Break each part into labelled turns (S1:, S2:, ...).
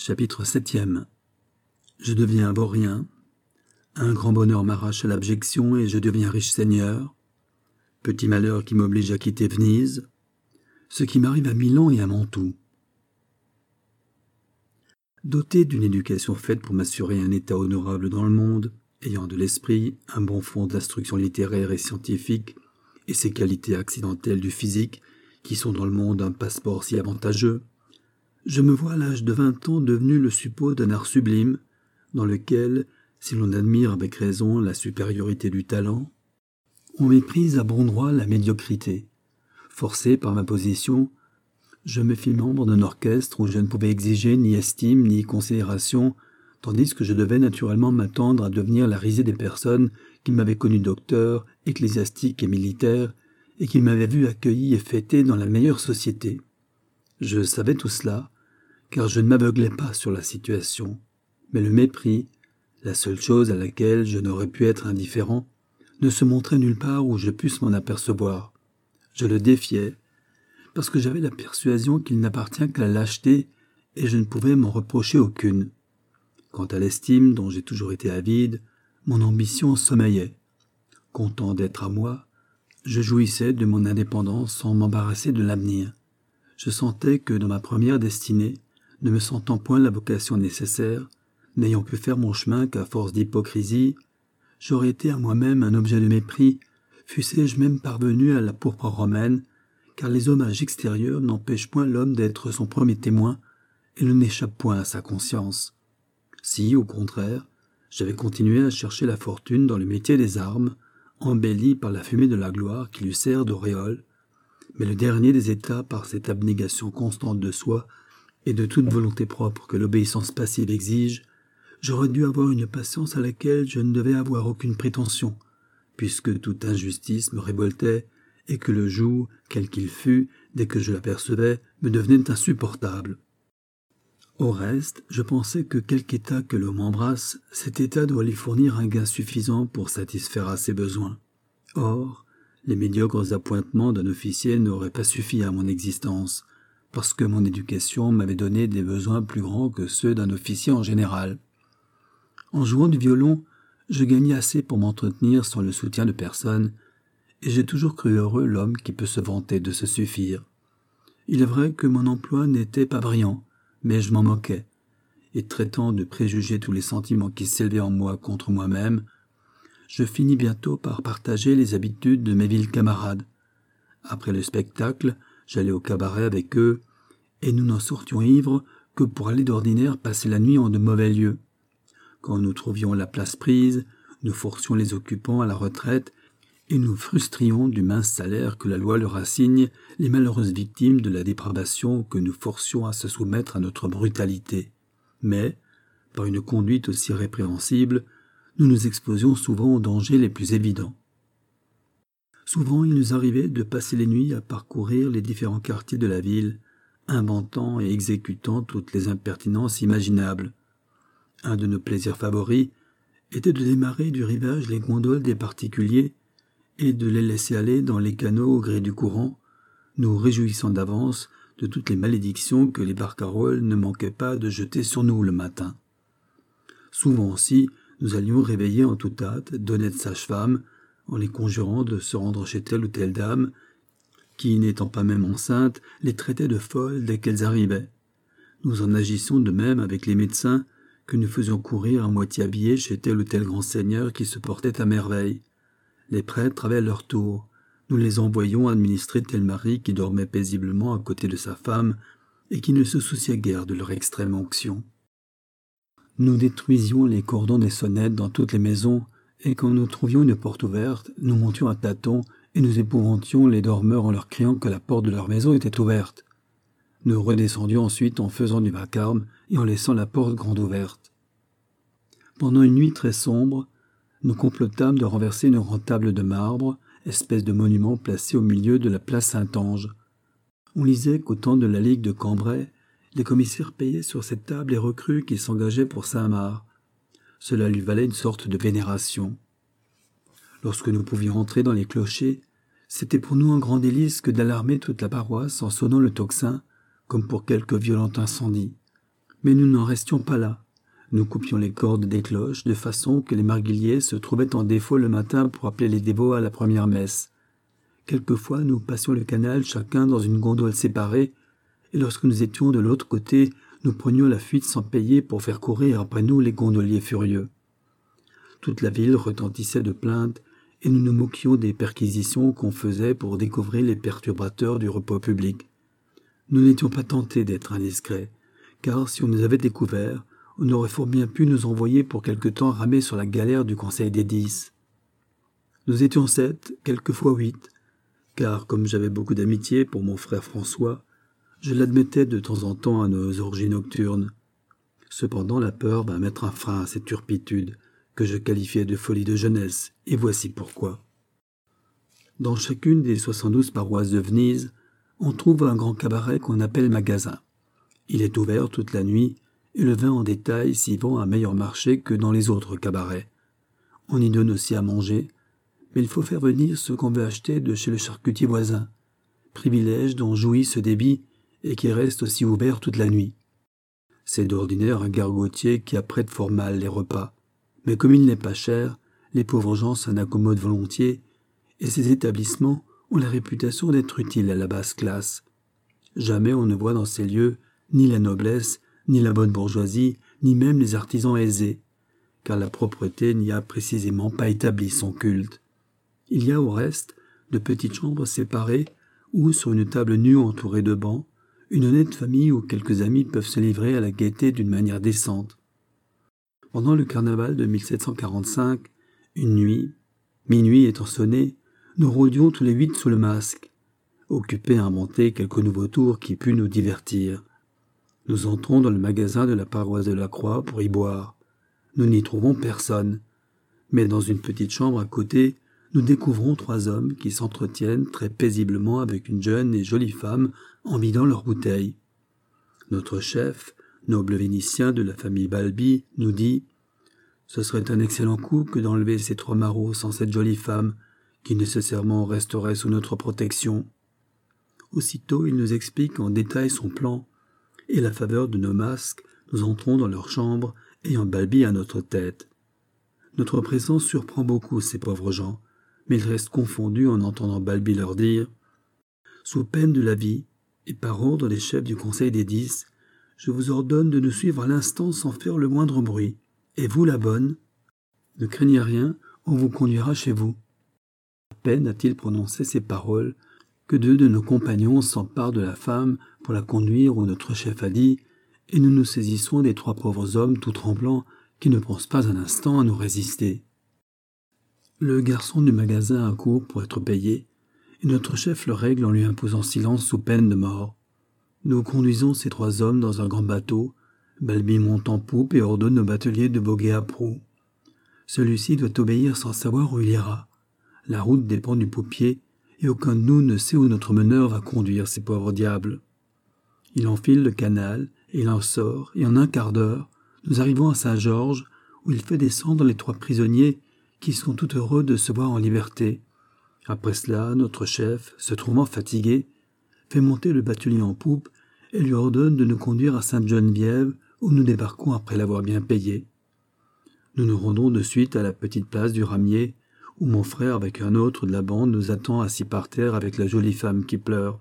S1: Chapitre 7. Je deviens vaurien. Un grand bonheur m'arrache à l'abjection et je deviens riche seigneur. Petit malheur qui m'oblige à quitter Venise. Ce qui m'arrive à Milan et à Mantoue. Doté d'une éducation faite pour m'assurer un état honorable dans le monde, ayant de l'esprit, un bon fond d'instruction littéraire et scientifique, et ces qualités accidentelles du physique, qui sont dans le monde un passeport si avantageux, je me vois à l'âge de 20 ans devenu le suppôt d'un art sublime, dans lequel, si l'on admire avec raison la supériorité du talent, on méprise à bon droit la médiocrité. Forcé par ma position, je me fis membre d'un orchestre où je ne pouvais exiger ni estime ni considération, tandis que je devais naturellement m'attendre à devenir la risée des personnes qui m'avaient connu docteur, ecclésiastique et militaire, et qui m'avaient vu accueilli et fêté dans la meilleure société. Je savais tout cela, car je ne m'aveuglais pas sur la situation, mais le mépris, la seule chose à laquelle je n'aurais pu être indifférent, ne se montrait nulle part où je pusse m'en apercevoir. Je le défiais, parce que j'avais la persuasion qu'il n'appartient qu'à la lâcheté et je ne pouvais m'en reprocher aucune. Quant à l'estime dont j'ai toujours été avide, mon ambition sommeillait. Content d'être à moi, je jouissais de mon indépendance sans m'embarrasser de l'avenir. Je sentais que dans ma première destinée, ne me sentant point la vocation nécessaire, n'ayant pu faire mon chemin qu'à force d'hypocrisie, j'aurais été à moi-même un objet de mépris, fussé-je même parvenu à la pourpre romaine, car les hommages extérieurs n'empêchent point l'homme d'être son premier témoin et ne n'échappe point à sa conscience. Si, au contraire, j'avais continué à chercher la fortune dans le métier des armes, embelli par la fumée de la gloire qui lui sert d'auréole, mais le dernier des états par cette abnégation constante de soi et de toute volonté propre que l'obéissance passive exige, j'aurais dû avoir une patience à laquelle je ne devais avoir aucune prétention, puisque toute injustice me révoltait et que le joug, quel qu'il fût, dès que je l'apercevais, me devenait insupportable. Au reste, je pensais que quelque état que l'homme embrasse, cet état doit lui fournir un gain suffisant pour satisfaire à ses besoins. Or, les médiocres appointements d'un officier n'auraient pas suffi à mon existence, parce que mon éducation m'avait donné des besoins plus grands que ceux d'un officier en général. En jouant du violon, je gagnais assez pour m'entretenir sans le soutien de personne, et j'ai toujours cru heureux l'homme qui peut se vanter de se suffire. Il est vrai que mon emploi n'était pas brillant, mais je m'en moquais, et traitant de préjuger tous les sentiments qui s'élevaient en moi contre moi-même, je finis bientôt par partager les habitudes de mes vils camarades. Après le spectacle, j'allais au cabaret avec eux, et nous n'en sortions ivres que pour aller d'ordinaire passer la nuit en de mauvais lieux. Quand nous trouvions la place prise, nous forcions les occupants à la retraite, et nous frustrions du mince salaire que la loi leur assigne les malheureuses victimes de la dépravation que nous forcions à se soumettre à notre brutalité. Mais, par une conduite aussi répréhensible, nous nous exposions souvent aux dangers les plus évidents. Souvent, il nous arrivait de passer les nuits à parcourir les différents quartiers de la ville, inventant et exécutant toutes les impertinences imaginables. Un de nos plaisirs favoris était de démarrer du rivage les gondoles des particuliers et de les laisser aller dans les canaux au gré du courant, nous réjouissant d'avance de toutes les malédictions que les barcaroles ne manquaient pas de jeter sur nous le matin. Souvent aussi, nous allions réveiller en toute hâte d'honnêtes sages-femmes, en les conjurant de se rendre chez telle ou telle dame, qui, n'étant pas même enceinte, les traitait de folles dès qu'elles arrivaient. Nous en agissons de même avec les médecins, que nous faisions courir à moitié habillés chez tel ou tel grand seigneur qui se portait à merveille. Les prêtres avaient leur tour. Nous les envoyions administrer tel mari qui dormait paisiblement à côté de sa femme et qui ne se souciait guère de leur extrême onction. Nous détruisions les cordons des sonnettes dans toutes les maisons, et quand nous trouvions une porte ouverte, nous montions à tâtons et nous épouvantions les dormeurs en leur criant que la porte de leur maison était ouverte. Nous redescendions ensuite en faisant du vacarme et en laissant la porte grande ouverte. Pendant une nuit très sombre, nous complotâmes de renverser une grande table de marbre, espèce de monument placé au milieu de la place Saint-Ange. On lisait qu'au temps de la Ligue de Cambrai, les commissaires payaient sur cette table les recrues qui s'engageaient pour Saint-Marc. Cela lui valait une sorte de vénération. Lorsque nous pouvions entrer dans les clochers, c'était pour nous un grand délice que d'alarmer toute la paroisse en sonnant le tocsin, comme pour quelque violent incendie. Mais nous n'en restions pas là. Nous coupions les cordes des cloches de façon que les marguilliers se trouvaient en défaut le matin pour appeler les dévots à la première messe. Quelquefois, nous passions le canal chacun dans une gondole séparée, et lorsque nous étions de l'autre côté, nous prenions la fuite sans payer pour faire courir après nous les gondoliers furieux. Toute la ville retentissait de plaintes, et nous nous moquions des perquisitions qu'on faisait pour découvrir les perturbateurs du repos public. Nous n'étions pas tentés d'être indiscrets, car si on nous avait découverts, on aurait fort bien pu nous envoyer pour quelque temps ramer sur la galère du Conseil des 10. Nous étions 7, quelquefois 8, car comme j'avais beaucoup d'amitié pour mon frère François, je l'admettais de temps en temps à nos orgies nocturnes. Cependant la peur vint mettre un frein à cette turpitude, que je qualifiais de folie de jeunesse, et voici pourquoi. Dans chacune des 72 paroisses de Venise, on trouve un grand cabaret qu'on appelle magasin. Il est ouvert toute la nuit, et le vin en détail s'y vend à meilleur marché que dans les autres cabarets. On y donne aussi à manger, mais il faut faire venir ce qu'on veut acheter de chez le charcutier voisin, privilège dont jouit ce débit et qui reste aussi ouvert toute la nuit. C'est d'ordinaire un gargotier qui apprête fort mal les repas, mais comme il n'est pas cher, les pauvres gens s'en accommodent volontiers, et ces établissements ont la réputation d'être utiles à la basse classe. Jamais on ne voit dans ces lieux ni la noblesse, ni la bonne bourgeoisie, ni même les artisans aisés, car la propreté n'y a précisément pas établi son culte. Il y a au reste de petites chambres séparées où, sur une table nue entourée de bancs, une honnête famille ou quelques amis peuvent se livrer à la gaieté d'une manière décente. Pendant le carnaval de 1745, une nuit, minuit étant sonné, nous rôdions tous les 8 sous le masque, occupés à inventer quelques nouveaux tours qui pût nous divertir. Nous entrons dans le magasin de la paroisse de la Croix pour y boire. Nous n'y trouvons personne, mais dans une petite chambre à côté, nous découvrons 3 hommes qui s'entretiennent très paisiblement avec une jeune et jolie femme en vidant leurs bouteilles. Notre chef, noble Vénitien de la famille Balbi, nous dit « Ce serait un excellent coup que d'enlever ces 3 marauds sans cette jolie femme, qui nécessairement resterait sous notre protection. » Aussitôt, il nous explique en détail son plan, et à la faveur de nos masques, nous entrons dans leur chambre, ayant Balbi à notre tête. Notre présence surprend beaucoup ces pauvres gens, mais ils restent confondus en entendant Balbi leur dire « Sous peine de la vie, et par ordre des chefs du Conseil des 10, je vous ordonne de nous suivre à l'instant sans faire le moindre bruit. Et vous, la bonne, ne craignez rien, on vous conduira chez vous. » À peine a-t-il prononcé ces paroles que 2 de nos compagnons s'emparent de la femme pour la conduire où notre chef a dit, et nous nous saisissons des 3 pauvres hommes tout tremblants qui ne pensent pas un instant à nous résister. Le garçon du magasin accourt pour être payé, et notre chef le règle en lui imposant silence sous peine de mort. Nous conduisons ces 3 hommes dans un grand bateau, Balbi monte en poupe et ordonne au batelier de voguer à proue. Celui-ci doit obéir sans savoir où il ira. La route dépend du paupier, et aucun de nous ne sait où notre meneur va conduire ces pauvres diables. Il enfile le canal, et il en sort, et en un quart d'heure, nous arrivons à Saint-Georges, où il fait descendre les 3 prisonniers, qui sont tout heureux de se voir en liberté. Après cela, notre chef, se trouvant fatigué, fait monter le batelier en poupe et lui ordonne de nous conduire à Sainte-Geneviève, où nous débarquons après l'avoir bien payé. Nous nous rendons de suite à la petite place du Ramier, où mon frère avec un autre de la bande nous attend assis par terre avec la jolie femme qui pleure.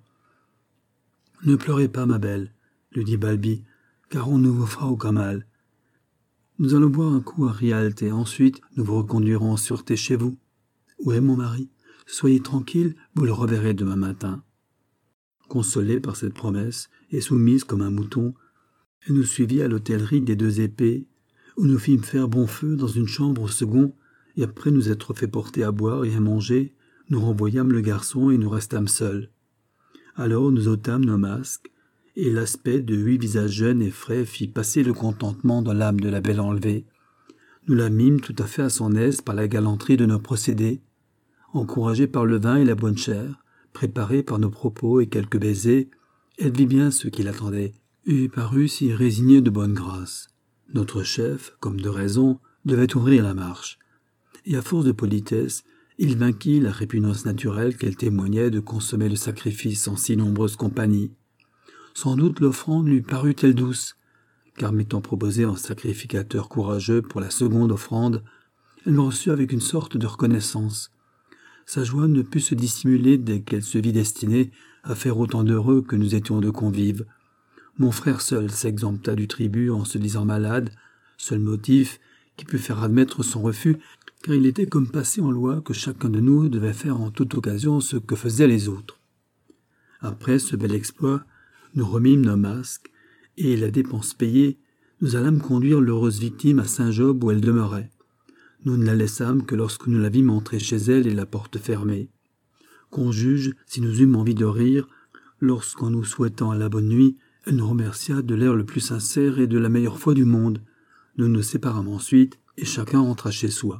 S1: « Ne pleurez pas, ma belle, » lui dit Balbi, « car on ne vous fera aucun mal. Nous allons boire un coup à Rialte et ensuite nous vous reconduirons en sûreté chez vous. Où est mon mari? Soyez tranquille, vous le reverrez demain matin. » Consolée par cette promesse et soumise comme un mouton, elle nous suivit à l'hôtellerie des 2 épées, où nous fîmes faire bon feu dans une chambre au second, et après nous être fait porter à boire et à manger, nous renvoyâmes le garçon et nous restâmes seuls. Alors nous ôtâmes nos masques, et l'aspect de 8 visages jeunes et frais fit passer le contentement dans l'âme de la belle enlevée. Nous la mîmes tout à fait à son aise par la galanterie de nos procédés. Encouragée par le vin et la bonne chère, préparée par nos propos et quelques baisers, elle vit bien ce qui l'attendait, et parut s'y résigner de bonne grâce. Notre chef, comme de raison, devait ouvrir la marche, et à force de politesse, il vainquit la répugnance naturelle qu'elle témoignait de consommer le sacrifice en si nombreuse compagnie. Sans doute l'offrande lui parut-elle douce, car m'étant proposé en sacrificateur courageux pour la seconde offrande, elle me reçut avec une sorte de reconnaissance. Sa joie ne put se dissimuler dès qu'elle se vit destinée à faire autant d'heureux que nous étions de convives. Mon frère seul s'exempta du tribut en se disant malade, seul motif qui put faire admettre son refus, car il était comme passé en loi que chacun de nous devait faire en toute occasion ce que faisaient les autres. Après ce bel exploit, nous remîmes nos masques, et la dépense payée, nous allâmes conduire l'heureuse victime à Saint-Job où elle demeurait. Nous ne la laissâmes que lorsque nous la vîmes entrer chez elle et la porte fermée. Qu'on juge si nous eûmes envie de rire, lorsqu'en nous souhaitant la bonne nuit, elle nous remercia de l'air le plus sincère et de la meilleure foi du monde. Nous nous séparâmes ensuite, et chacun rentra chez soi.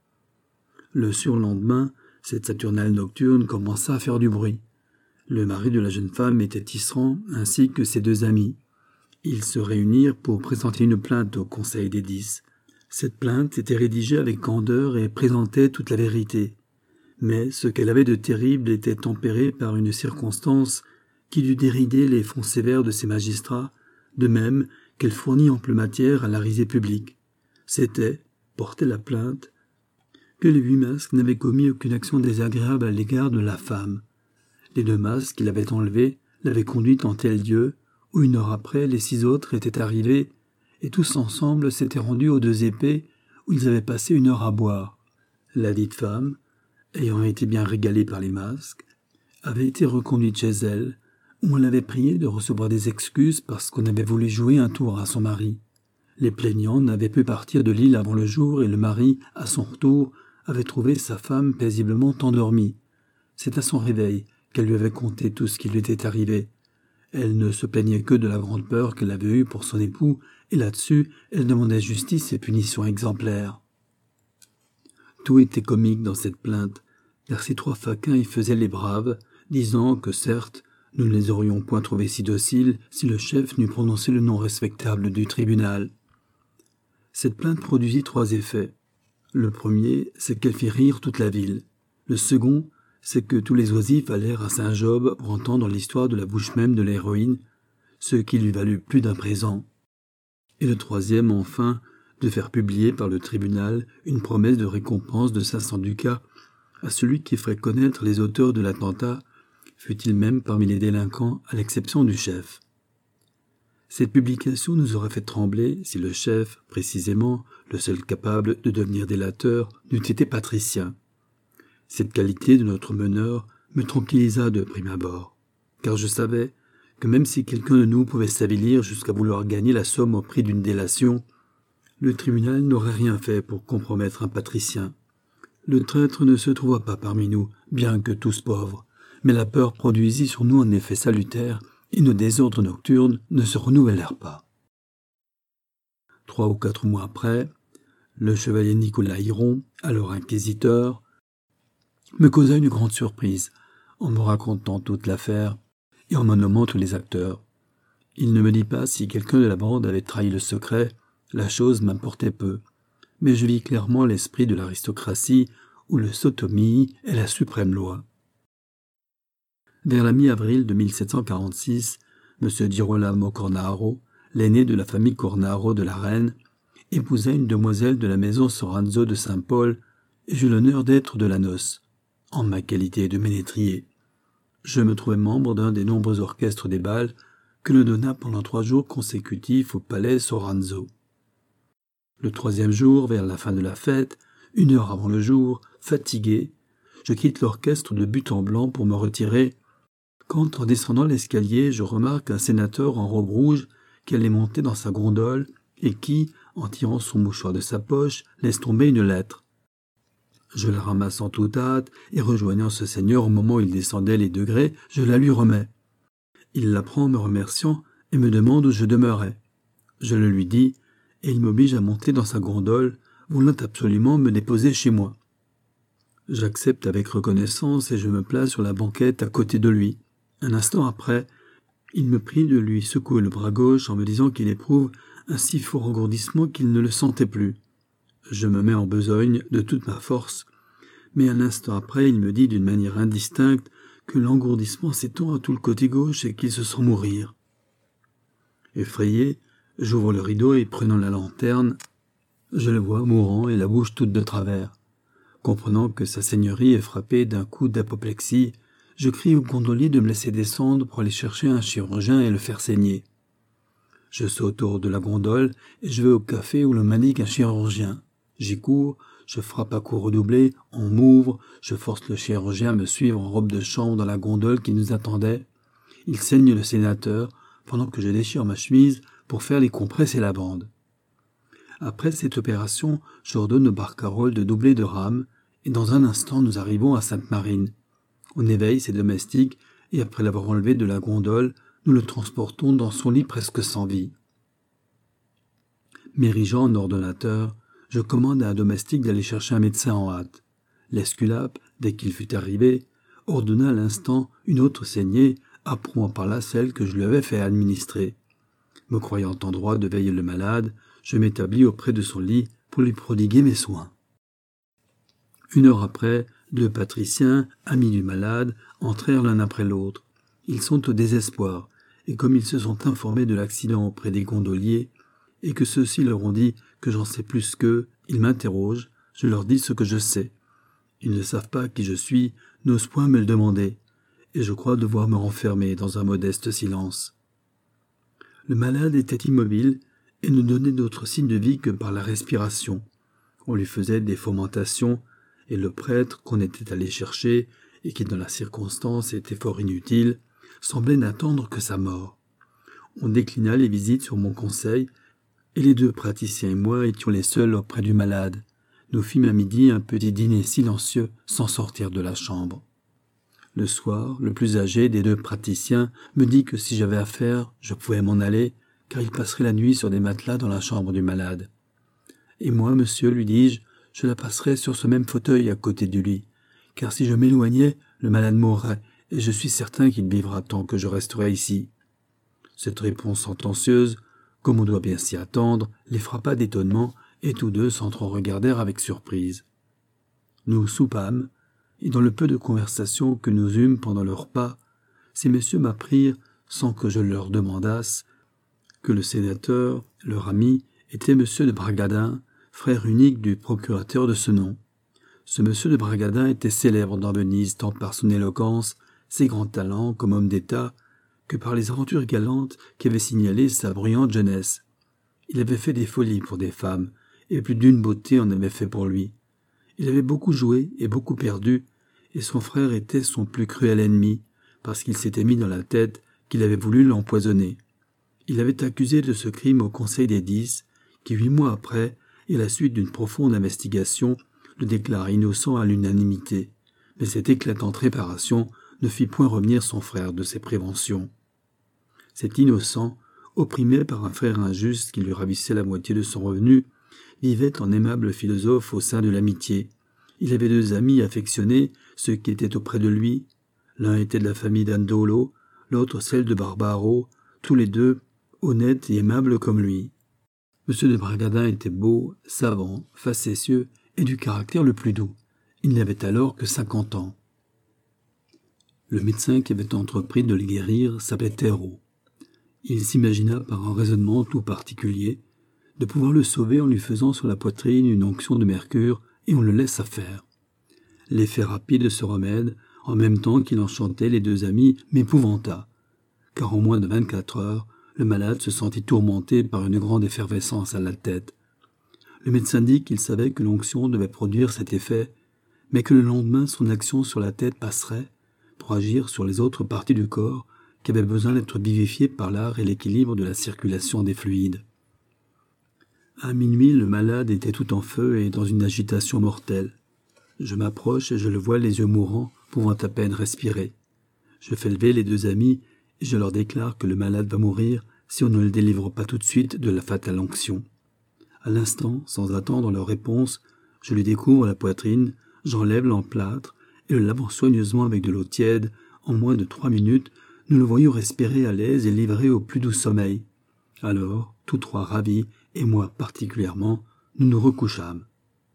S1: Le surlendemain, cette saturnale nocturne commença à faire du bruit. Le mari de la jeune femme était Tisserand, ainsi que ses 2 amis. Ils se réunirent pour présenter une plainte au Conseil des 10. Cette plainte était rédigée avec candeur et présentait toute la vérité. Mais ce qu'elle avait de terrible était tempéré par une circonstance qui dut dérider les fonds sévères de ses magistrats, de même qu'elle fournit ample matière à la risée publique. C'était, portait la plainte, que les 8 masques n'avaient commis aucune action désagréable à l'égard de la femme. Les 2 masques qu'il avait enlevés l'avaient conduite en tel lieu, où 1 heure après, les 6 autres étaient arrivés, et tous ensemble s'étaient rendus aux 2 épées, où ils avaient passé 1 heure à boire. La dite femme, ayant été bien régalée par les masques, avait été reconduite chez elle, où on l'avait priée de recevoir des excuses parce qu'on avait voulu jouer un tour à son mari. Les plaignants n'avaient pu partir de l'île avant le jour et le mari, à son retour, avait trouvé sa femme paisiblement endormie. C'est à son réveil qu'elle lui avait conté tout ce qui lui était arrivé. Elle ne se plaignait que de la grande peur qu'elle avait eue pour son époux, et là-dessus, elle demandait justice et punition exemplaires. Tout était comique dans cette plainte, car ces 3 faquins y faisaient les braves, disant que certes, nous ne les aurions point trouvés si dociles si le chef n'eût prononcé le nom respectable du tribunal. Cette plainte produisit 3 effets. Le premier, c'est qu'elle fit rire toute la ville. Le second, c'est que tous les oisifs allèrent à Saint-Job pour entendre l'histoire de la bouche même de l'héroïne, ce qui lui valut plus d'1 présent. Et le troisième, enfin, de faire publier par le tribunal une promesse de récompense de 500 ducats à celui qui ferait connaître les auteurs de l'attentat, fût-il même parmi les délinquants, à l'exception du chef. Cette publication nous aurait fait trembler si le chef, précisément, le seul capable de devenir délateur, n'eût été patricien. Cette qualité de notre meneur me tranquillisa de prime abord, car je savais que même si quelqu'un de nous pouvait s'avilir jusqu'à vouloir gagner la somme au prix d'une délation, le tribunal n'aurait rien fait pour compromettre un patricien. Le traître ne se trouva pas parmi nous, bien que tous pauvres, mais la peur produisit sur nous un effet salutaire, et nos désordres nocturnes ne se renouvelèrent pas. 3 ou 4 mois après, le chevalier Nicolas Hiron, alors inquisiteur, me causa une grande surprise, en me racontant toute l'affaire et en me nommant tous les acteurs. Il ne me dit pas si quelqu'un de la bande avait trahi le secret, la chose m'importait peu, mais je vis clairement l'esprit de l'aristocratie où le sotomie est la suprême loi. Vers la mi-avril de 1746, M. Girolamo Cornaro, l'aîné de la famille Cornaro de la Reine, épousa une demoiselle de la maison Soranzo de Saint-Paul, et j'eus l'honneur d'être de la noce, en ma qualité de ménétrier. Je me trouvais membre d'un des nombreux orchestres des bals que l'on donna pendant 3 jours consécutifs au palais Soranzo. Le 3e jour, vers la fin de la fête, 1 heure avant le jour, fatigué, je quitte l'orchestre de but en blanc pour me retirer, quand, en descendant l'escalier, je remarque un sénateur en robe rouge qui allait monter dans sa gondole et qui, en tirant son mouchoir de sa poche, laisse tomber une lettre. Je la ramasse en toute hâte et, rejoignant ce seigneur au moment où il descendait les degrés, je la lui remets. Il la prend en me remerciant et me demande où je demeurais. Je le lui dis, et il m'oblige à monter dans sa gondole, voulant absolument me déposer chez moi. J'accepte avec reconnaissance et je me place sur la banquette à côté de lui. Un instant après, il me prie de lui secouer le bras gauche en me disant qu'il éprouve un si fort engourdissement qu'il ne le sentait plus. Je me mets en besogne de toute ma force, mais un instant après, il me dit d'une manière indistincte que l'engourdissement s'étend à tout le côté gauche et qu'il se sent mourir. Effrayé, J'ouvre le rideau et prenant la lanterne, je le vois mourant et la bouche toute de travers. Comprenant que sa seigneurie est frappée d'un coup d'apoplexie, je crie au gondolier de me laisser descendre pour aller chercher un chirurgien et le faire saigner. Je saute hors de la gondole et je vais au café où l'on m'indique un chirurgien. J'y cours, je frappe à coups redoublés, on m'ouvre, je force le chirurgien à me suivre en robe de chambre dans la gondole qui nous attendait. Il saigne le sénateur pendant que je déchire ma chemise pour faire les compresses et la bande. Après cette opération, j'ordonne au barcarolle de doubler de rame et dans un instant nous arrivons à Sainte-Marine. On éveille ses domestiques et après l'avoir enlevé de la gondole, nous le transportons dans son lit presque sans vie. M'érigeant en ordonnateur, je commande à un domestique d'aller chercher un médecin en hâte. L'esculape, dès qu'il fut arrivé, ordonna à l'instant une autre saignée, approuvant par là celle que je lui avais fait administrer. Me croyant en droit de veiller le malade, je m'établis auprès de son lit pour lui prodiguer mes soins. 1 heure après, 2 patriciens, amis du malade, entrèrent l'un après l'autre. Ils sont au désespoir, et comme ils se sont informés de l'accident auprès des gondoliers, et que ceux-ci leur ont dit que j'en sais plus qu'eux, ils m'interrogent, je leur dis ce que je sais. Ils ne savent pas qui je suis, n'osent point me le demander, et je crois devoir me renfermer dans un modeste silence. Le malade était immobile et ne donnait d'autre signe de vie que par la respiration. On lui faisait des fomentations, et le prêtre qu'on était allé chercher, et qui dans la circonstance était fort inutile, semblait n'attendre que sa mort. On déclina les visites sur mon conseil, et les 2 praticiens et moi étions les seuls auprès du malade. Nous fîmes à midi un petit dîner silencieux sans sortir de la chambre. Le soir, le plus âgé des 2 praticiens me dit que si j'avais affaire, je pouvais m'en aller, car il passerait la nuit sur des matelas dans la chambre du malade. Et moi, monsieur, lui dis-je, je la passerais sur ce même fauteuil à côté du lit, car si je m'éloignais, le malade mourrait, et je suis certain qu'il vivra tant que je resterai ici. Cette réponse sentencieuse, comme on doit bien s'y attendre, les frappa d'étonnement, et tous 2 s'entre-regardèrent avec surprise. Nous soupâmes, et dans le peu de conversation que nous eûmes pendant le repas, ces messieurs m'apprirent, sans que je leur demandasse, que le sénateur, leur ami, était monsieur de Bragadin, frère unique du procurateur de ce nom. Ce monsieur de Bragadin était célèbre dans Venise tant par son éloquence, ses grands talents comme homme d'État, que par les aventures galantes qui avaient signalé sa bruyante jeunesse. Il avait fait des folies pour des femmes, et plus d'une beauté en avait fait pour lui. Il avait beaucoup joué et beaucoup perdu, et son frère était son plus cruel ennemi, parce qu'il s'était mis dans la tête qu'il avait voulu l'empoisonner. Il avait accusé de ce crime au Conseil des 10, qui 8 mois après, et à la suite d'une profonde investigation, le déclare innocent à l'unanimité. Mais cette éclatante réparation ne fit point revenir son frère de ses préventions. Cet innocent, opprimé par un frère injuste qui lui ravissait la moitié de son revenu, vivait en aimable philosophe au sein de l'amitié. Il avait 2 amis affectionnés, ceux qui étaient auprès de lui. L'un était de la famille d'Andolo, l'autre celle de Barbaro, tous les 2 honnêtes et aimables comme lui. M. de Bragadin était beau, savant, facétieux et du caractère le plus doux. Il n'avait alors que 50 ans. Le médecin qui avait entrepris de le guérir s'appelait Thérault. Il s'imagina par un raisonnement tout particulier de pouvoir le sauver en lui faisant sur la poitrine une onction de mercure et on le laissa faire. L'effet rapide de ce remède, en même temps qu'il enchantait les 2 amis, m'épouvanta, car en moins de 24 heures, le malade se sentit tourmenté par une grande effervescence à la tête. Le médecin dit qu'il savait que l'onction devait produire cet effet, mais que le lendemain son action sur la tête passerait pour agir sur les autres parties du corps qui avaient besoin d'être vivifiées par l'art et l'équilibre de la circulation des fluides. À minuit, le malade était tout en feu et dans une agitation mortelle. Je m'approche et je le vois les yeux mourants, pouvant à peine respirer. Je fais lever les 2 amis et je leur déclare que le malade va mourir si on ne le délivre pas tout de suite de la fatale onction. À l'instant, sans attendre leur réponse, je lui découvre la poitrine, j'enlève l'emplâtre et le lavant soigneusement avec de l'eau tiède. En moins de 3 minutes, nous le voyons respirer à l'aise et livré au plus doux sommeil. Alors, tous 3 ravis, et moi particulièrement, nous nous recouchâmes.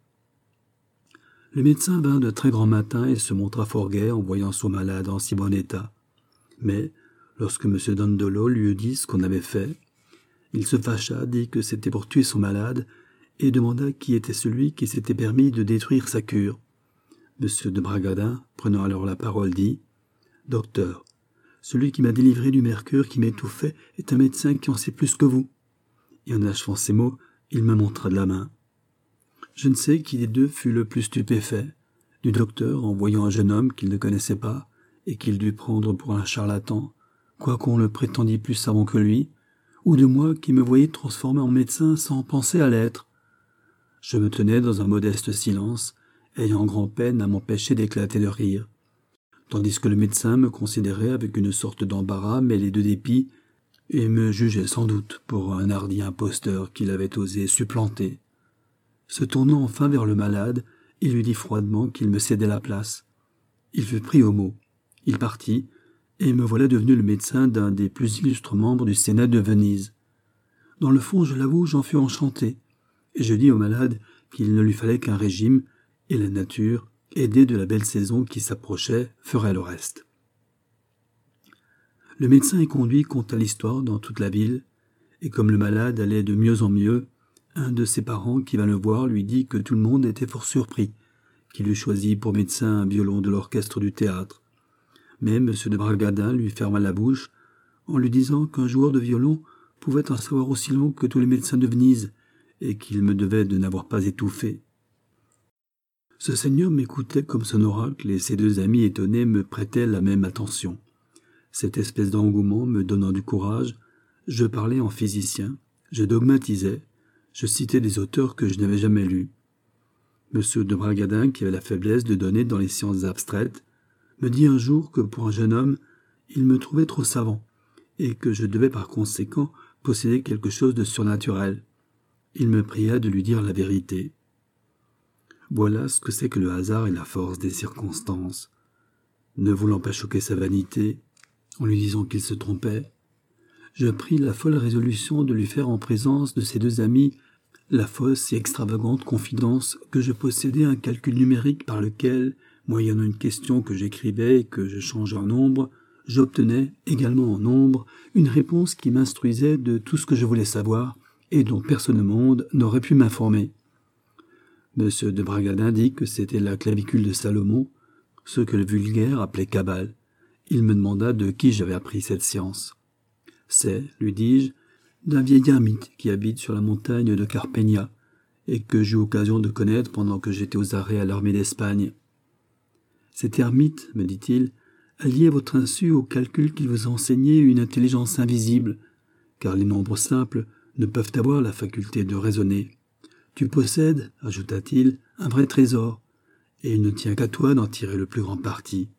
S1: Le médecin vint de très grand matin et se montra fort gai en voyant son malade en si bon état. Mais, lorsque M. Dandolo lui eut dit ce qu'on avait fait, Il se fâcha, dit que c'était pour tuer son malade, et demanda qui était celui qui s'était permis de détruire sa cure. M. de Bragadin, prenant alors la parole, dit « Docteur, celui qui m'a délivré du mercure qui m'étouffait est un médecin qui en sait plus que vous. » Et en achevant ces mots, il me montra de la main. Je ne sais qui des deux fut le plus stupéfait, du docteur en voyant un jeune homme qu'il ne connaissait pas et qu'il dut prendre pour un charlatan, quoiqu'on le prétendît plus savant que lui, ou de moi qui me voyais transformé en médecin sans penser à l'être. Je me tenais dans un modeste silence, ayant grand-peine à m'empêcher d'éclater de rire, tandis que le médecin me considérait avec une sorte d'embarras mêlé de dépit et me jugeait sans doute pour un hardi imposteur qu'il avait osé supplanter. Se tournant enfin vers le malade, il lui dit froidement qu'il me cédait la place. Il fut pris au mot. Il partit, et me voilà devenu le médecin d'un des plus illustres membres du Sénat de Venise. Dans le fond, je l'avoue, j'en fus enchanté, et je dis au malade qu'il ne lui fallait qu'un régime, et la nature, aidée de la belle saison qui s'approchait, ferait le reste. Le médecin est conduit conta l'histoire dans toute la ville, et comme le malade allait de mieux en mieux, un de ses parents qui vint le voir lui dit que tout le monde était fort surpris, qu'il eût choisi pour médecin un violon de l'orchestre du théâtre. Mais M. de Bragadin lui ferma la bouche en lui disant qu'un joueur de violon pouvait en savoir aussi long que tous les médecins de Venise, et qu'il me devait de n'avoir pas étouffé. Ce seigneur m'écoutait comme son oracle, et ses deux amis étonnés me prêtaient la même attention. Cette espèce d'engouement me donnant du courage, je parlais en physicien, je dogmatisais, je citais des auteurs que je n'avais jamais lus. M. de Bragadin, qui avait la faiblesse de donner dans les sciences abstraites, me dit un jour que pour un jeune homme, il me trouvait trop savant, et que je devais par conséquent posséder quelque chose de surnaturel. Il me pria de lui dire la vérité. Voilà ce que c'est que le hasard et la force des circonstances. Ne voulant pas choquer sa vanité, en lui disant qu'il se trompait, je pris la folle résolution de lui faire en présence de ses deux amis la fausse et extravagante confidence que je possédais un calcul numérique par lequel, moyennant une question que j'écrivais et que je changeais en nombre, j'obtenais, également en nombre, une réponse qui m'instruisait de tout ce que je voulais savoir et dont personne au monde n'aurait pu m'informer. M. de Bragadin dit que c'était la clavicule de Salomon, ce que le vulgaire appelait cabale. Il me demanda de qui j'avais appris cette science. C'est, lui dis-je, d'un vieil ermite qui habite sur la montagne de Carpegna et que j'eus occasion de connaître pendant que j'étais aux arrêts à l'armée d'Espagne. Cet ermite, me dit-il, a lié à votre insu au calcul qu'il vous a enseigné une intelligence invisible, car les nombres simples ne peuvent avoir la faculté de raisonner. Tu possèdes, ajouta-t-il, un vrai trésor, et il ne tient qu'à toi d'en tirer le plus grand parti.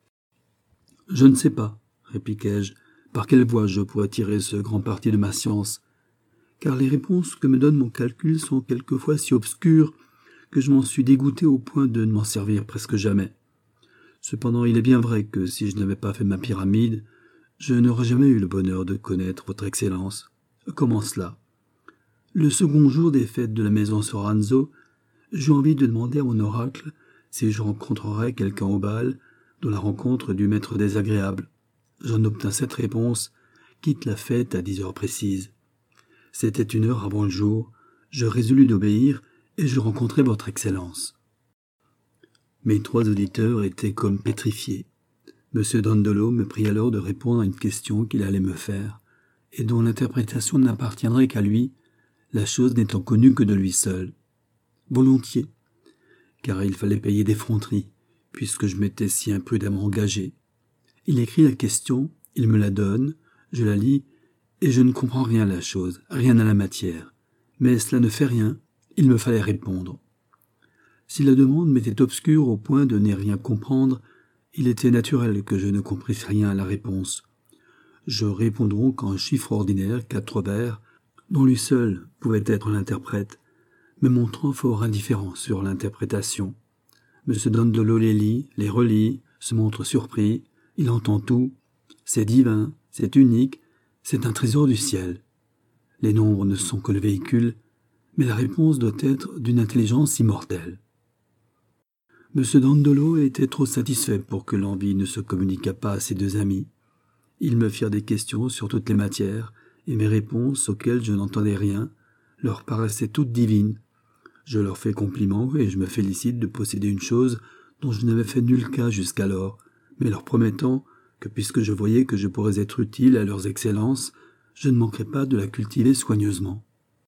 S1: Je ne sais pas, répliquai-je, par quelle voie je pourrais tirer ce grand parti de ma science, car les réponses que me donne mon calcul sont quelquefois si obscures que je m'en suis dégoûté au point de ne m'en servir presque jamais. Cependant, il est bien vrai que si je n'avais pas fait ma pyramide, je n'aurais jamais eu le bonheur de connaître votre Excellence. Comment cela? Le second jour des fêtes de la maison Soranzo, j'eus envie de demander à mon oracle si je rencontrerais quelqu'un au bal dont la rencontre dut m'être désagréable. J'en obtins cette réponse: quitte la fête à 10 heures précises. C'était 1 heure avant le jour, je résolus d'obéir et je rencontrai votre Excellence. Mes 3 auditeurs étaient comme pétrifiés. M. Dandolo me prit alors de répondre à une question qu'il allait me faire, et dont l'interprétation n'appartiendrait qu'à lui, la chose n'étant connue que de lui seul. Volontiers, car il fallait payer d'effronterie, puisque je m'étais si imprudemment engagé. Il écrit la question, il me la donne, je la lis, et je ne comprends rien à la chose, rien à la matière. Mais cela ne fait rien, il me fallait répondre. Si la demande m'était obscure au point de n'y rien comprendre, il était naturel que je ne comprisse rien à la réponse. Je réponds donc en chiffre ordinaire 4 vers, dont lui seul pouvait être l'interprète, me montrant fort indifférent sur l'interprétation. M. Dandolo les lit, les relit, se montre surpris, il entend tout. C'est divin, c'est unique, c'est un trésor du ciel. Les nombres ne sont que le véhicule, mais la réponse doit être d'une intelligence immortelle. M. Dandolo était trop satisfait pour que l'envie ne se communiquât pas à ses 2 amis. Ils me firent des questions sur toutes les matières, et mes réponses, auxquelles je n'entendais rien, leur paraissaient toutes divines. Je leur fais compliment et je me félicite de posséder une chose dont je n'avais fait nul cas jusqu'alors, mais leur promettant que puisque je voyais que je pourrais être utile à leurs excellences, je ne manquerais pas de la cultiver soigneusement.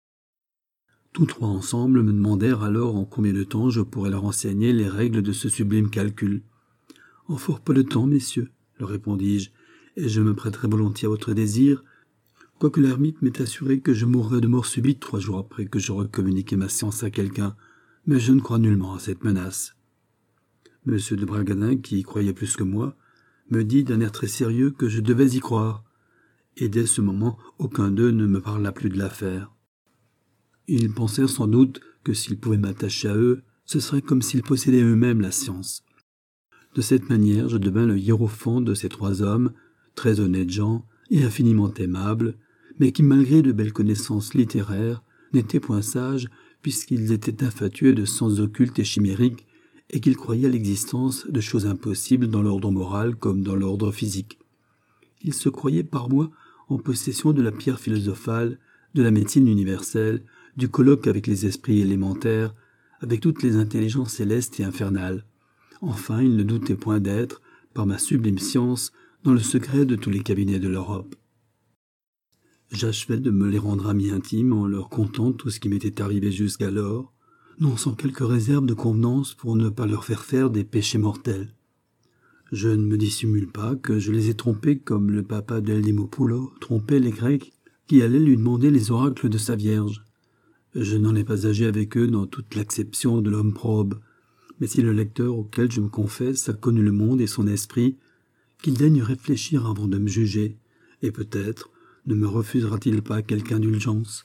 S1: Tous trois ensemble me demandèrent alors en combien de temps je pourrais leur enseigner les règles de ce sublime calcul. « En fort peu de temps, messieurs, leur répondis-je, et je me prêterai volontiers à votre désir, quoique l'ermite m'ait assuré que je mourrais de mort subite 3 jours après que j'aurais communiqué ma science à quelqu'un, mais je ne crois nullement à cette menace. » Monsieur de Bragadin, qui y croyait plus que moi, me dit d'un air très sérieux que je devais y croire, et dès ce moment aucun d'eux ne me parla plus de l'affaire. Ils pensèrent sans doute que s'ils pouvaient m'attacher à eux, ce serait comme s'ils possédaient eux-mêmes la science. De cette manière, je devins le hiérophant de ces 3 hommes, très honnêtes gens et infiniment aimables, mais qui, malgré de belles connaissances littéraires, n'étaient point sages, puisqu'ils étaient infatués de sens occultes et chimériques, et qu'ils croyaient à l'existence de choses impossibles dans l'ordre moral comme dans l'ordre physique. Ils se croyaient par moi en possession de la pierre philosophale, de la médecine universelle, du colloque avec les esprits élémentaires, avec toutes les intelligences célestes et infernales. Enfin, ils ne doutaient point d'être, par ma sublime science, dans le secret de tous les cabinets de l'Europe. J'achevai de me les rendre amis intimes en leur contant tout ce qui m'était arrivé jusqu'alors, non sans quelques réserves de convenance pour ne pas leur faire des péchés mortels. Je ne me dissimule pas que je les ai trompés comme le papa d'Eldimopoulos trompait les Grecs qui allaient lui demander les oracles de sa Vierge. Je n'en ai pas agi avec eux dans toute l'acception de l'homme probe, mais si le lecteur auquel je me confesse a connu le monde et son esprit, qu'il daigne réfléchir avant de me juger, et peut-être ne me refusera-t-il pas quelque indulgence.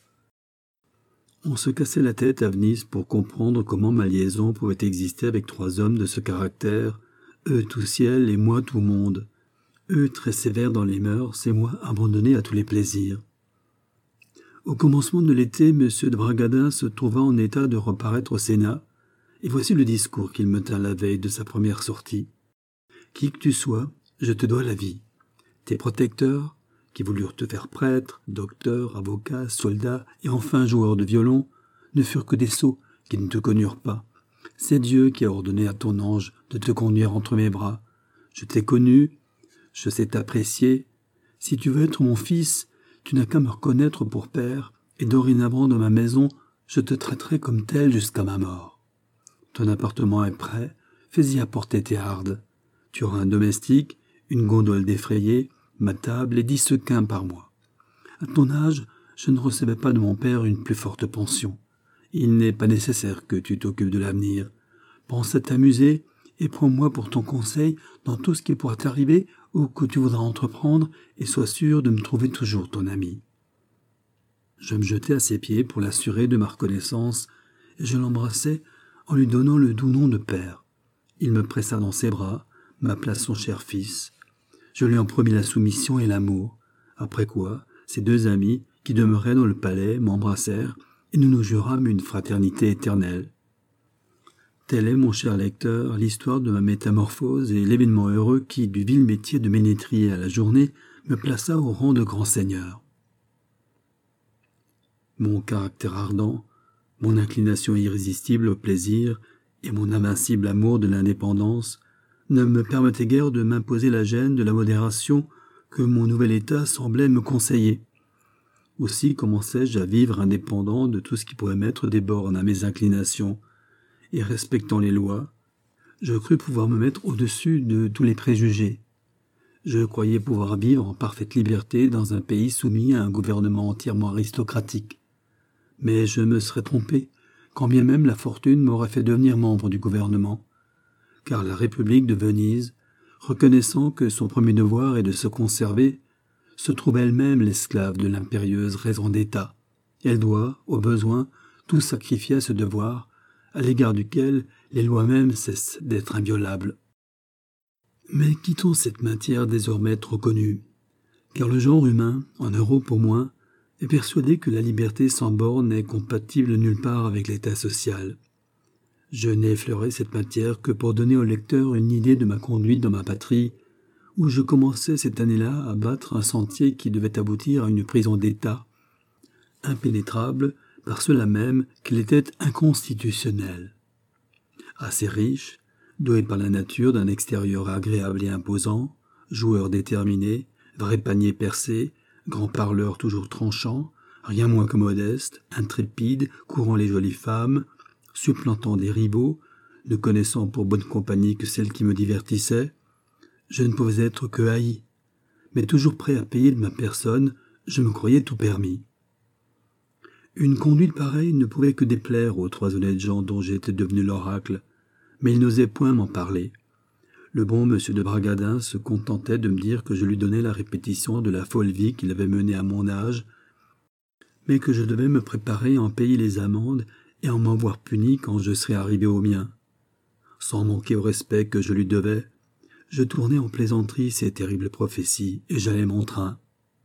S1: On se cassait la tête à Venise pour comprendre comment ma liaison pouvait exister avec 3 hommes de ce caractère, eux tout ciel et moi tout monde, eux très sévères dans les mœurs et moi abandonné à tous les plaisirs. Au commencement de l'été, M. de Bragadin se trouva en état de reparaître au Sénat, et voici le discours qu'il me tint la veille de sa première sortie. « Qui que tu sois, je te dois la vie. Tes protecteurs, qui voulurent te faire prêtre, docteur, avocat, soldat et enfin joueur de violon, ne furent que des sots qui ne te connurent pas. C'est Dieu qui a ordonné à ton ange de te conduire entre mes bras. Je t'ai connu, je sais t'apprécier. Si tu veux être mon fils, tu n'as qu'à me reconnaître pour père, et dorénavant dans ma maison, je te traiterai comme tel jusqu'à ma mort. Ton appartement est prêt, fais-y apporter tes hardes. Tu auras un domestique, une gondole défrayée, ma table et 10 sequins par mois. À ton âge, je ne recevais pas de mon père une plus forte pension. Il n'est pas nécessaire que tu t'occupes de l'avenir. Pense à t'amuser et prends-moi pour ton conseil dans tout ce qui pourra t'arriver ou que tu voudras entreprendre et sois sûr de me trouver toujours ton ami. » Je me jetai à ses pieds pour l'assurer de ma reconnaissance et je l'embrassai en lui donnant le doux nom de père. Il me pressa dans ses bras, m'appela son cher fils. Je lui en promis la soumission et l'amour, après quoi ces 2 amis, qui demeuraient dans le palais, m'embrassèrent et nous nous jurâmes une fraternité éternelle. Telle est, mon cher lecteur, l'histoire de ma métamorphose et l'événement heureux qui, du vil métier de ménétrier à la journée, me plaça au rang de grand seigneur. Mon caractère ardent, mon inclination irrésistible au plaisir et mon invincible amour de l'indépendance ne me permettaient guère de m'imposer la gêne de la modération que mon nouvel état semblait me conseiller. Aussi commençai-je à vivre indépendant de tout ce qui pouvait mettre des bornes à mes inclinations, et respectant les lois, je crus pouvoir me mettre au-dessus de tous les préjugés. Je croyais pouvoir vivre en parfaite liberté dans un pays soumis à un gouvernement entièrement aristocratique. Mais je me serais trompé, quand bien même la fortune m'aurait fait devenir membre du gouvernement, car la République de Venise, reconnaissant que son premier devoir est de se conserver, se trouve elle-même l'esclave de l'impérieuse raison d'État. Elle doit, au besoin, tout sacrifier à ce devoir, à l'égard duquel les lois mêmes cessent d'être inviolables. Mais quittons cette matière désormais trop connue, car le genre humain, en Europe au moins, est persuadé que la liberté sans borne n'est compatible nulle part avec l'état social. Je n'ai effleuré cette matière que pour donner au lecteur une idée de ma conduite dans ma patrie, où je commençais cette année-là à battre un sentier qui devait aboutir à une prison d'État, impénétrable par cela même qu'elle était inconstitutionnelle. Assez riche, doué par la nature d'un extérieur agréable et imposant, joueur déterminé, vrai panier percé, grand parleur toujours tranchant, rien moins que modeste, intrépide, courant les jolies femmes, supplantant des rivaux, ne connaissant pour bonne compagnie que celle qui me divertissait, je ne pouvais être que haï, mais toujours prêt à payer de ma personne, je me croyais tout permis. Une conduite pareille ne pouvait que déplaire aux 3 honnêtes gens dont j'étais devenu l'oracle, mais ils n'osaient point m'en parler. Le bon monsieur de Bragadin se contentait de me dire que je lui donnais la répétition de la folle vie qu'il avait menée à mon âge, mais que je devais me préparer à en payer les amendes et à m'en voir puni quand je serais arrivé au mien. Sans manquer au respect que je lui devais, je tournais en plaisanterie ces terribles prophéties et j'allais mon train.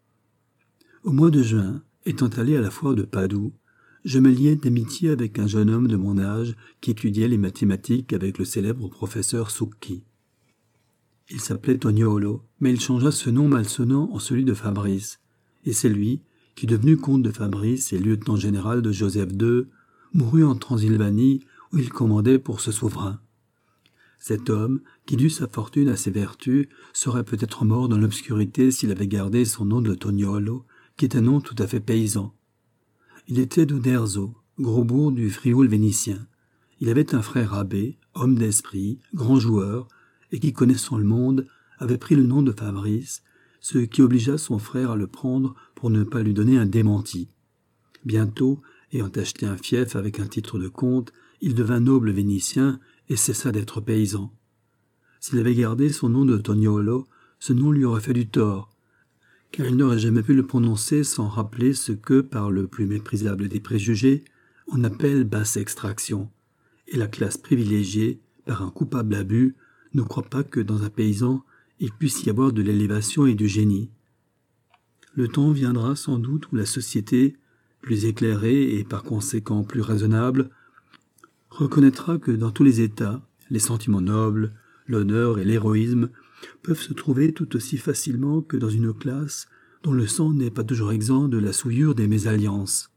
S1: Au mois de juin, étant allé à la foire de Padoue, je me liai d'amitié avec un jeune homme de mon âge qui étudiait les mathématiques avec le célèbre professeur Succhi. Il s'appelait Toniolo, mais il changea ce nom malsonnant en celui de Fabrice, et c'est lui qui, devenu comte de Fabrice et lieutenant général de Joseph II, mourut en Transylvanie où il commandait pour ce souverain. Cet homme, qui dut sa fortune à ses vertus, serait peut-être mort dans l'obscurité s'il avait gardé son nom de Toniolo, qui est un nom tout à fait paysan. Il était d'Uderzo, gros bourg du Frioul vénitien. Il avait un frère abbé, homme d'esprit, grand joueur, et qui, connaissant le monde, avait pris le nom de Fabrice, ce qui obligea son frère à le prendre pour ne pas lui donner un démenti. Bientôt, ayant acheté un fief avec un titre de comte, il devint noble vénitien et cessa d'être paysan. S'il avait gardé son nom de Toniolo, ce nom lui aurait fait du tort, car il n'aurait jamais pu le prononcer sans rappeler ce que, par le plus méprisable des préjugés, on appelle basse extraction, et la classe privilégiée, par un coupable abus, ne croit pas que dans un paysan il puisse y avoir de l'élévation et du génie. Le temps viendra sans doute où la société, plus éclairée et par conséquent plus raisonnable, reconnaîtra que dans tous les états, les sentiments nobles, l'honneur et l'héroïsme peuvent se trouver tout aussi facilement que dans une classe dont le sang n'est pas toujours exempt de la souillure des mésalliances.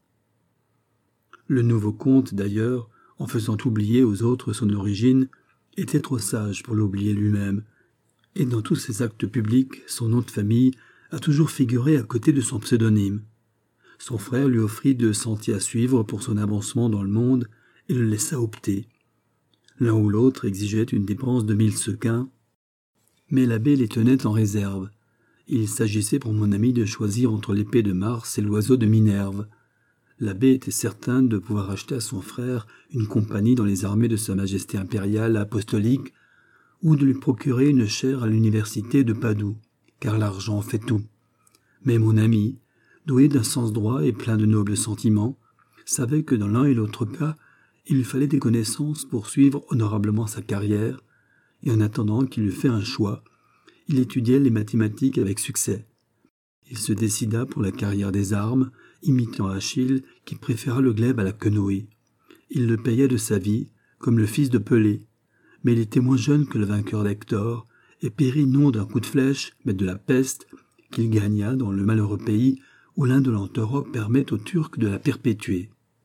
S1: Le nouveau comte, d'ailleurs, en faisant oublier aux autres son origine, était trop sage pour l'oublier lui-même, et dans tous ses actes publics, son nom de famille a toujours figuré à côté de son pseudonyme. Son frère lui offrit 2 sentiers à suivre pour son avancement dans le monde et le laissa opter. L'un ou l'autre exigeait une dépense de 1000 sequins, mais l'abbé les tenait en réserve. Il s'agissait pour mon ami de choisir entre l'épée de Mars et l'oiseau de Minerve. L'abbé était certain de pouvoir acheter à son frère une compagnie dans les armées de Sa Majesté impériale apostolique ou de lui procurer une chaire à l'université de Padoue, car l'argent fait tout. Mais mon ami, doué d'un sens droit et plein de nobles sentiments, savait que dans l'un et l'autre cas, il lui fallait des connaissances pour suivre honorablement sa carrière, et en attendant qu'il eût fait un choix, il étudiait les mathématiques avec succès. Il se décida pour la carrière des armes, imitant Achille qui préféra le glaive à la quenouille. Il le payait de sa vie, comme le fils de Pelée, mais il était moins jeune que le vainqueur d'Hector, et périt non d'un coup de flèche, mais de la peste, qu'il gagna dans le malheureux pays où l'indolente Europe permet aux Turcs de la perpétuer.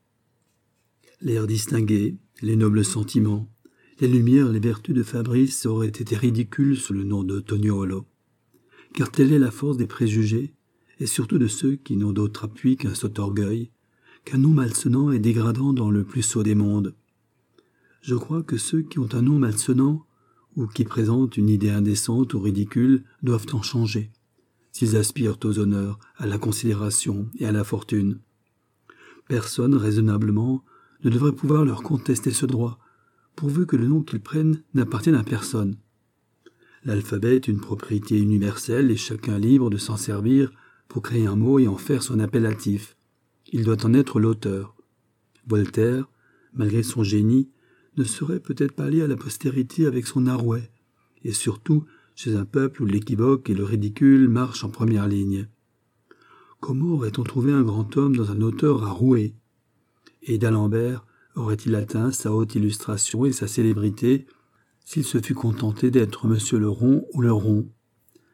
S1: L'air distingué, les nobles sentiments, les lumières et les vertus de Fabrice auraient été ridicules sous le nom de Toniolo, car telle est la force des préjugés, et surtout de ceux qui n'ont d'autre appui qu'un sot orgueil, qu'un nom malsonnant est dégradant dans le plus sot des mondes. Je crois que ceux qui ont un nom malsonnant, ou qui présentent une idée indécente ou ridicule, doivent en changer, s'ils aspirent aux honneurs, à la considération et à la fortune. Personne, raisonnablement, ne devrait pouvoir leur contester ce droit, pourvu que le nom qu'ils prennent n'appartienne à personne. L'alphabet est une propriété universelle et chacun libre de s'en servir pour créer un mot et en faire son appellatif. Il doit en être l'auteur. Voltaire, malgré son génie, ne serait peut-être pas allé à la postérité avec son Arouet, et surtout chez un peuple où l'équivoque et le ridicule marchent en première ligne. Comment aurait-on trouvé un grand homme dans un auteur à rouer? Et d'Alembert aurait-il atteint sa haute illustration et sa célébrité s'il se fût contenté d'être Monsieur le Rond ou le Rond?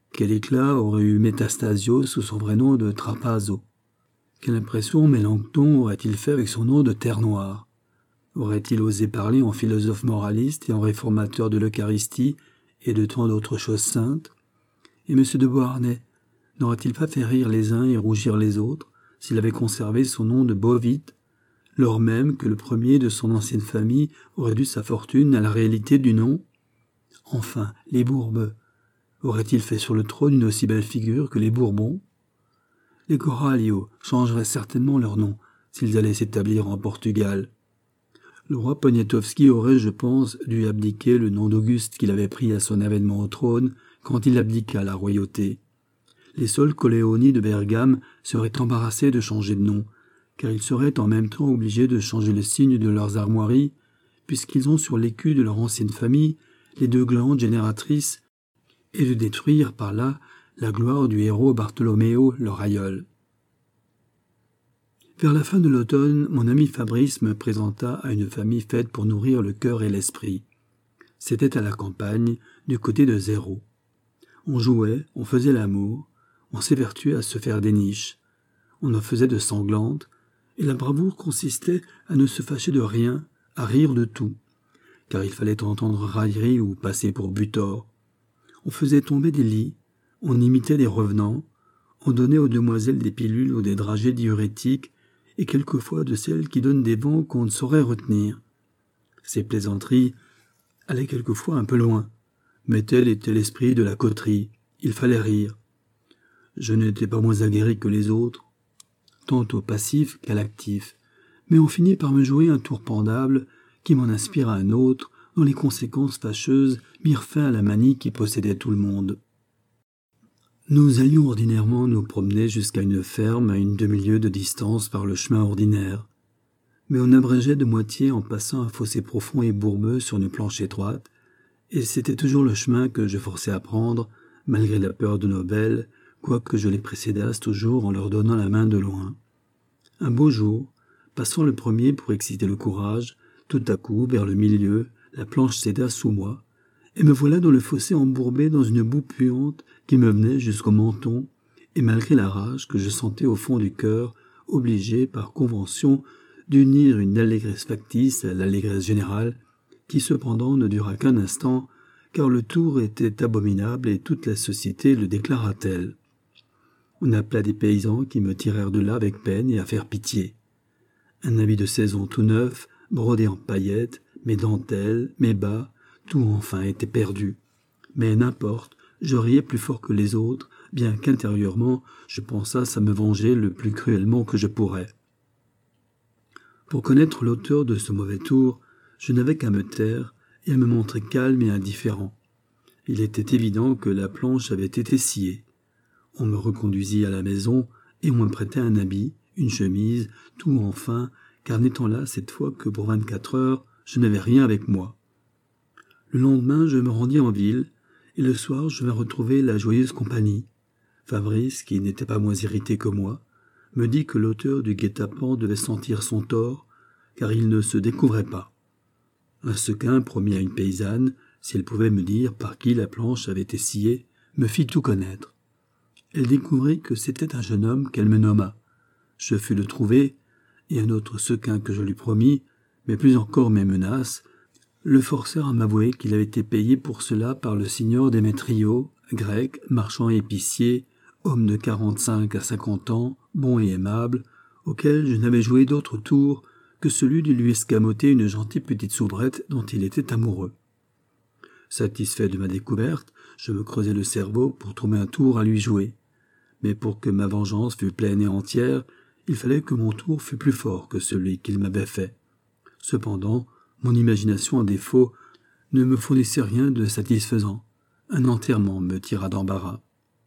S1: Quel éclat aurait eu Métastasio sous son vrai nom de Trapazo? Quelle impression Mélenchon aurait-il fait avec son nom de Terre Noire? Aurait-il osé parler en philosophe moraliste et en réformateur de l'Eucharistie et de tant d'autres choses saintes? Et M. de Beauharnais n'aurait-il pas fait rire les uns et rougir les autres s'il avait conservé son nom de Beauvite, lors même que le premier de son ancienne famille aurait dû sa fortune à la réalité du nom? Enfin, les Bourbeux, auraient-ils fait sur le trône une aussi belle figure que les Bourbons? Les Coralio changeraient certainement leur nom s'ils allaient s'établir en Portugal. Le roi Poniatowski aurait, je pense, dû abdiquer le nom d'Auguste qu'il avait pris à son avènement au trône quand il abdiqua la royauté. Les seuls Coléoni de Bergame seraient embarrassés de changer de nom, car ils seraient en même temps obligés de changer le signe de leurs armoiries, puisqu'ils ont sur l'écu de leur ancienne famille les 2 glandes génératrices, et de détruire par là la gloire du héros Bartholoméo, leur aïeul. Vers la fin de l'automne, mon ami Fabrice me présenta à une famille faite pour nourrir le cœur et l'esprit. C'était à la campagne, du côté de Zéro. On jouait, on faisait l'amour, on s'évertuait à se faire des niches, on en faisait de sanglantes, et la bravoure consistait à ne se fâcher de rien, à rire de tout, car il fallait entendre raillerie ou passer pour butor. On faisait tomber des lits, on imitait des revenants, on donnait aux demoiselles des pilules ou des dragées diurétiques, et quelquefois de celles qui donnent des vents qu'on ne saurait retenir. Ces plaisanteries allaient quelquefois un peu loin, mais tel était l'esprit de la coterie, il fallait rire. Je n'étais pas moins aguerri que les autres, tant au passif qu'à l'actif, mais on finit par me jouer un tour pendable qui m'en inspira un autre, dont les conséquences fâcheuses mirent fin à la manie qui possédait tout le monde. Nous allions ordinairement nous promener jusqu'à une ferme à une demi-lieue de distance par le chemin ordinaire, mais on abrégeait de moitié en passant un fossé profond et bourbeux sur une planche étroite, et c'était toujours le chemin que je forçais à prendre, malgré la peur de nos belles, quoique je les précédasse toujours en leur donnant la main de loin. Un beau jour, passant le premier pour exciter le courage, tout à coup, vers le milieu, la planche céda sous moi, et me voilà dans le fossé embourbé dans une boue puante qui me venait jusqu'au menton, et malgré la rage que je sentais au fond du cœur, obligé, par convention, d'unir une allégresse factice à l'allégresse générale, qui cependant ne dura qu'un instant, car le tour était abominable et toute la société le déclara tel. On appela des paysans qui me tirèrent de là avec peine et à faire pitié. Un habit de saison tout neuf, brodé en paillettes, mes dentelles, mes bas, tout enfin était perdu. Mais n'importe, je riais plus fort que les autres, bien qu'intérieurement je pensasse à me venger le plus cruellement que je pourrais. Pour connaître l'auteur de ce mauvais tour, je n'avais qu'à me taire et à me montrer calme et indifférent. Il était évident que la planche avait été sciée. On me reconduisit à la maison et on me prêtait un habit, une chemise, tout enfin, car n'étant là cette fois que pour 24 heures, je n'avais rien avec moi. Le lendemain, je me rendis en ville, et le soir, je vins retrouver la joyeuse compagnie. Fabrice, qui n'était pas moins irrité que moi, me dit que l'auteur du guet-apens devait sentir son tort, car il ne se découvrait pas. Un sequin promis à une paysanne, si elle pouvait me dire par qui la planche avait été sciée, me fit tout connaître. Elle découvrit que c'était un jeune homme qu'elle me nomma. Je fus le trouver, et un autre sequin que je lui promis, mais plus encore mes menaces, le forcèrent à m'avouer qu'il avait été payé pour cela par le signor Démétrio, grec, marchand épicier, homme de 45 à 50 ans, bon et aimable, auquel je n'avais joué d'autre tour que celui de lui escamoter une gentille petite soubrette dont il était amoureux. Satisfait de ma découverte, je me creusai le cerveau pour trouver un tour à lui jouer. Mais pour que ma vengeance fût pleine et entière, il fallait que mon tour fût plus fort que celui qu'il m'avait fait. Cependant, mon imagination, à défaut, ne me fournissait rien de satisfaisant. Un enterrement me tira d'embarras.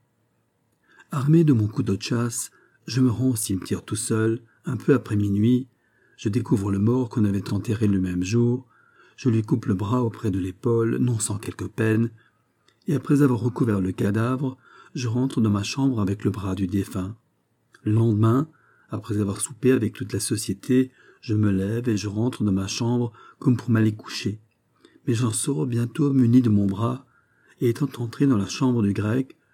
S1: Armé de mon couteau de chasse, je me rends au cimetière tout seul, un peu après minuit. Je découvre le mort qu'on avait enterré le même jour. Je lui coupe le bras auprès de l'épaule, non sans quelque peine, et après avoir recouvert le cadavre, je rentre dans ma chambre avec le bras du défunt. Le lendemain, après avoir soupé avec toute la société, je me lève et je rentre dans ma chambre comme pour m'aller coucher. Mais j'en sors bientôt muni de mon bras, et étant entré dans la chambre du grec,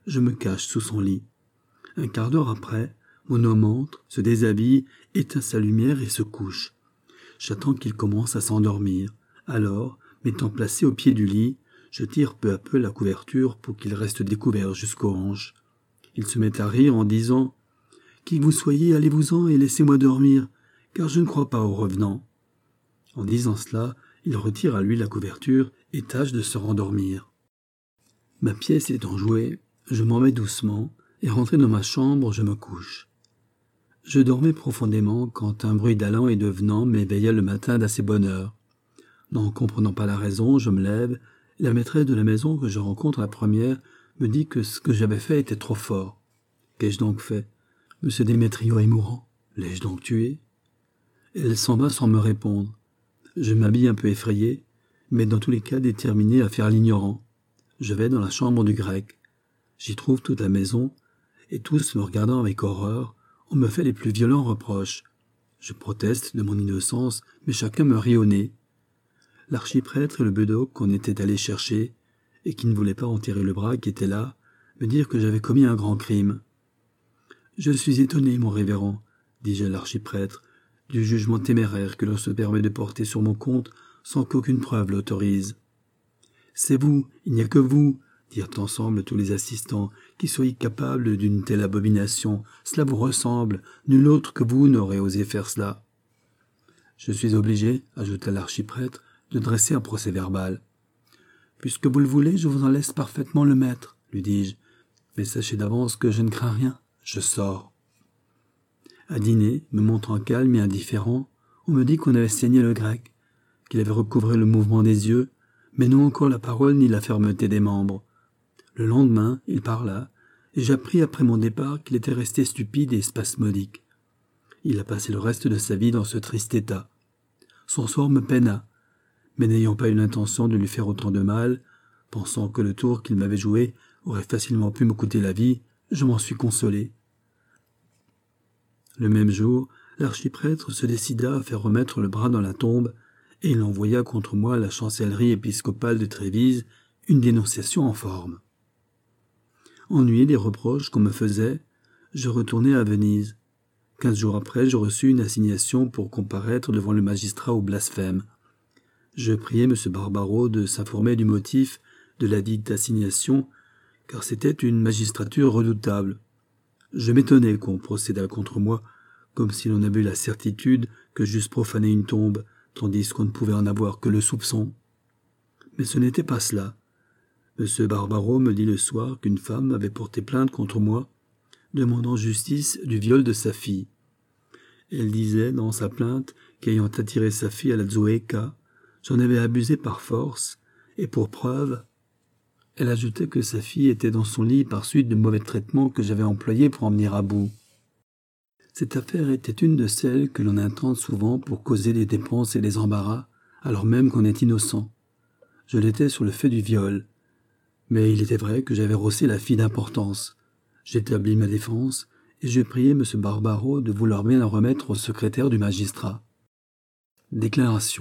S1: Je me cache sous son lit. Un quart d'heure après, mon homme entre, se déshabille, éteint sa lumière et se couche. J'attends qu'il commence à s'endormir. Alors, m'étant placé au pied du lit, je tire peu à peu la couverture pour qu'il reste découvert jusqu'aux hanches. Il se met à rire en disant « Qui que vous soyez, allez-vous-en et laissez-moi dormir, car je ne crois pas aux revenants. » En disant cela, il retire à lui la couverture et tâche de se rendormir. Ma pièce étant jouée, je m'en vais doucement, et rentré dans ma chambre, je me couche. Je dormais profondément quand un bruit d'allant et de venant m'éveilla le matin d'assez bonne heure. N'en comprenant pas la raison, je me lève, et la maîtresse de la maison que je rencontre la première me dit que ce que j'avais fait était trop fort. Qu'ai-je donc fait? Monsieur Démétrio est mourant. L'ai-je donc tué? Elle s'en va sans me répondre. Je m'habille un peu effrayé, mais dans tous les cas déterminé à faire l'ignorant. Je vais dans la chambre du grec. J'y trouve toute la maison, et tous me regardant avec horreur, on me fait les plus violents reproches. Je proteste de mon innocence, mais chacun me rit au nez. L'archiprêtre et le bedeau qu'on était allé chercher, et qui ne voulait pas enterrer le bras qui était là, me dirent que j'avais commis un grand crime. « Je suis étonné, mon révérend, dis-je à l'archiprêtre, du jugement téméraire que l'on se permet de porter sur mon compte sans qu'aucune preuve l'autorise. »« C'est vous, il n'y a que vous, dirent ensemble tous les assistants, qui soyez capables d'une telle abomination. Cela vous ressemble, nul autre que vous n'aurait osé faire cela. »« Je suis obligé, ajouta l'archiprêtre, de dresser un procès-verbal. »« Puisque vous le voulez, je vous en laisse parfaitement le maître, lui dis-je, mais sachez d'avance que je ne crains rien, je sors. » À dîner, me montrant calme et indifférent, on me dit qu'on avait saigné le grec, qu'il avait recouvré le mouvement des yeux, mais non encore la parole ni la fermeté des membres. Le lendemain, il parla, et j'appris après mon départ qu'il était resté stupide et spasmodique. Il a passé le reste de sa vie dans ce triste état. Son sort me peina, mais n'ayant pas eu l'intention de lui faire autant de mal, pensant que le tour qu'il m'avait joué aurait facilement pu me coûter la vie, je m'en suis consolé. Le même jour, l'archiprêtre se décida à faire remettre le bras dans la tombe, et il envoya contre moi à la chancellerie épiscopale de Trévise une dénonciation en forme. Ennuyé des reproches qu'on me faisait, je retournai à Venise. 15 jours après, je reçus une assignation pour comparaître devant le magistrat au blasphème. Je priai M. Barbaro de s'informer du motif de la dite assignation, car c'était une magistrature redoutable. Je m'étonnais qu'on procédât contre moi, comme si l'on avait eu la certitude que j'eusse profané une tombe, tandis qu'on ne pouvait en avoir que le soupçon. Mais ce n'était pas cela. M. Barbaro me dit le soir qu'une femme avait porté plainte contre moi, demandant justice du viol de sa fille. Elle disait dans sa plainte qu'ayant attiré sa fille à la Zoéka, j'en avais abusé par force, et pour preuve, elle ajoutait que sa fille était dans son lit par suite de mauvais traitements que j'avais employés pour en venir à bout. Cette affaire était une de celles que l'on intente souvent pour causer des dépenses et des embarras, alors même qu'on est innocent. Je l'étais sur le fait du viol, mais il était vrai que j'avais rossé la fille d'importance. J'établis ma défense, et je priai M. Barbaro de vouloir bien la remettre au secrétaire du magistrat. Déclaration.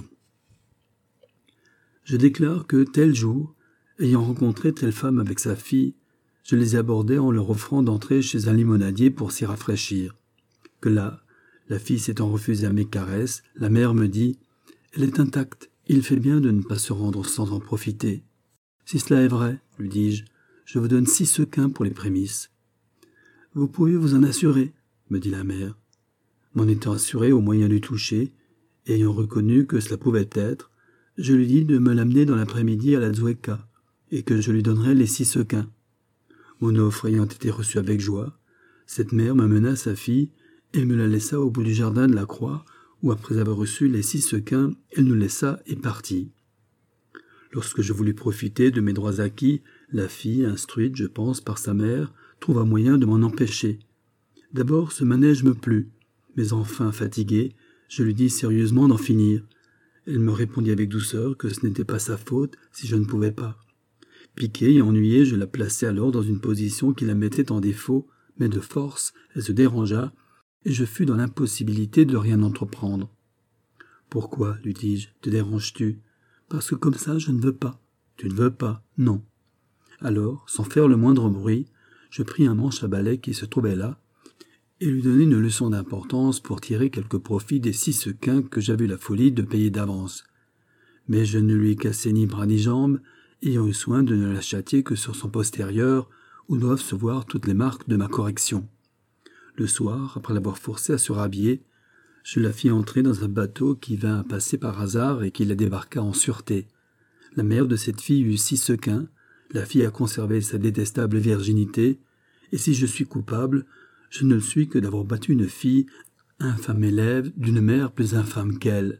S1: Je déclare que, tel jour, ayant rencontré telle femme avec sa fille, je les abordai en leur offrant d'entrer chez un limonadier pour s'y rafraîchir. Que là, la fille s'étant refusée à mes caresses, la mère me dit « Elle est intacte, il fait bien de ne pas se rendre sans en profiter. » « Si cela est vrai, lui dis-je, je vous donne 6 sequins pour les prémices. »« Vous pouvez vous en assurer, me dit la mère. M'en étant assuré au moyen du toucher, et ayant reconnu que cela pouvait être, je lui dis de me l'amener dans l'après-midi à la Zoéka, et que je lui donnerai les 6 sequins. Mon offre ayant été reçue avec joie, cette mère m'amena sa fille et me la laissa au bout du jardin de la Croix, où après avoir reçu les 6 sequins, elle nous laissa et partit. Lorsque je voulus profiter de mes droits acquis, la fille, instruite, je pense, par sa mère, trouva moyen de m'en empêcher. D'abord, ce manège me plut, mais enfin, fatigué, je lui dis sérieusement d'en finir. Elle me répondit avec douceur que ce n'était pas sa faute si je ne pouvais pas. Piqué et ennuyé, je la plaçai alors dans une position qui la mettait en défaut, mais de force, elle se dérangea, et je fus dans l'impossibilité de rien entreprendre. « Pourquoi, lui dis-je, te déranges-tu ? Parce que comme ça, je ne veux pas. » « Tu ne veux pas ? Non. » Alors, sans faire le moindre bruit, je pris un manche à balai qui se trouvait là, et lui donnai une leçon d'importance pour tirer quelque profit des 6 sequins que j'avais eu la folie de payer d'avance. Mais je ne lui ai cassé ni bras ni jambes, ayant eu soin de ne la châtier que sur son postérieur, où doivent se voir toutes les marques de ma correction. Le soir, après l'avoir forcée à se rhabiller, je la fis entrer dans un bateau qui vint à passer par hasard et qui la débarqua en sûreté. La mère de cette fille eut 6 sequins, la fille a conservé sa détestable virginité, et si je suis coupable, je ne le suis que d'avoir battu une fille, infâme élève d'une mère plus infâme qu'elle.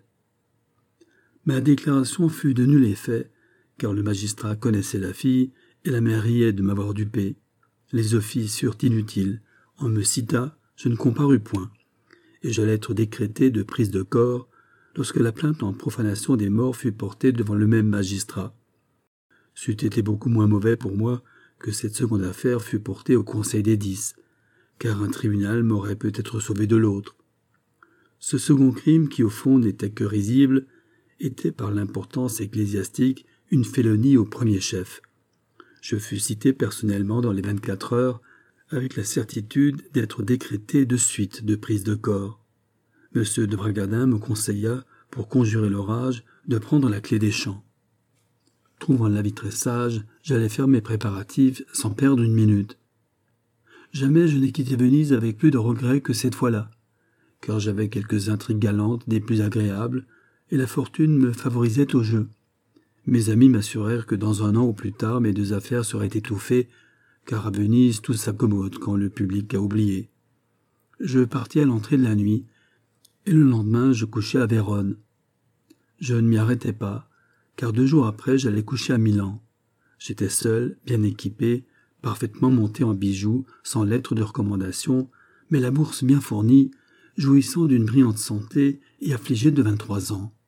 S1: Ma déclaration fut de nul effet, car le magistrat connaissait la fille, et la mère riait de m'avoir dupé. Les offices furent inutiles, on me cita, je ne comparus point, et j'allais être décrété de prise de corps, lorsque la plainte en profanation des morts fut portée devant le même magistrat. C'eût été beaucoup moins mauvais pour moi que cette seconde affaire fût portée au Conseil des 10, car un tribunal m'aurait peut-être sauvé de l'autre. Ce second crime, qui au fond n'était que risible, était par l'importance ecclésiastique une félonie au premier chef. Je fus cité personnellement dans les 24 heures, avec la certitude d'être décrété de suite de prise de corps. M. de Bragadin me conseilla, pour conjurer l'orage, de prendre la clé des champs. Trouvant l'avis très sage, j'allais faire mes préparatifs sans perdre une minute. Jamais je n'ai quitté Venise avec plus de regrets que cette fois-là, car j'avais quelques intrigues galantes des plus agréables, et la fortune me favorisait au jeu. Mes amis m'assurèrent que dans 1 an au plus tard mes 2 affaires seraient étouffées, car à Venise tout s'accommode quand le public a oublié. Je partis à l'entrée de la nuit, et le lendemain je couchai à Vérone. Je ne m'y arrêtai pas, car 2 jours après j'allais coucher à Milan. J'étais seul, bien équipé, parfaitement monté en bijoux, sans lettre de recommandation, mais la bourse bien fournie, jouissant d'une brillante santé et affligé de 23 ans.